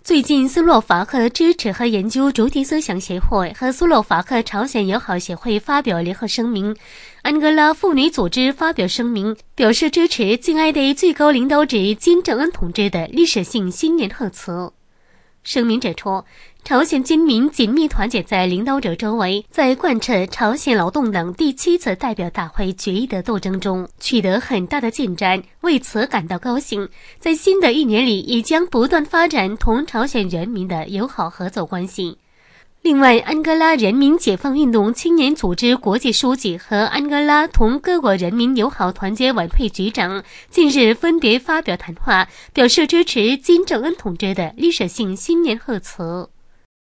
最近，斯洛伐克支持和研究主体思想协会和斯洛伐克朝鲜友好协会发表联合声明，安哥拉妇女组织发表声明，表示支持敬爱的最高领导者金正恩同志的历史性新年贺词。声明指出，朝鲜军民紧密团结在领导者周围，在贯彻朝鲜劳动党第7次代表大会决议的斗争中取得很大的进展，为此感到高兴。在新的一年里，也将不断发展同朝鲜人民的友好合作关系。另外，安哥拉人民解放运动青年组织国际书记和安哥拉同各国人民友好团结委员会局长近日分别发表谈话，表示支持金正恩同志的历史性新年贺词。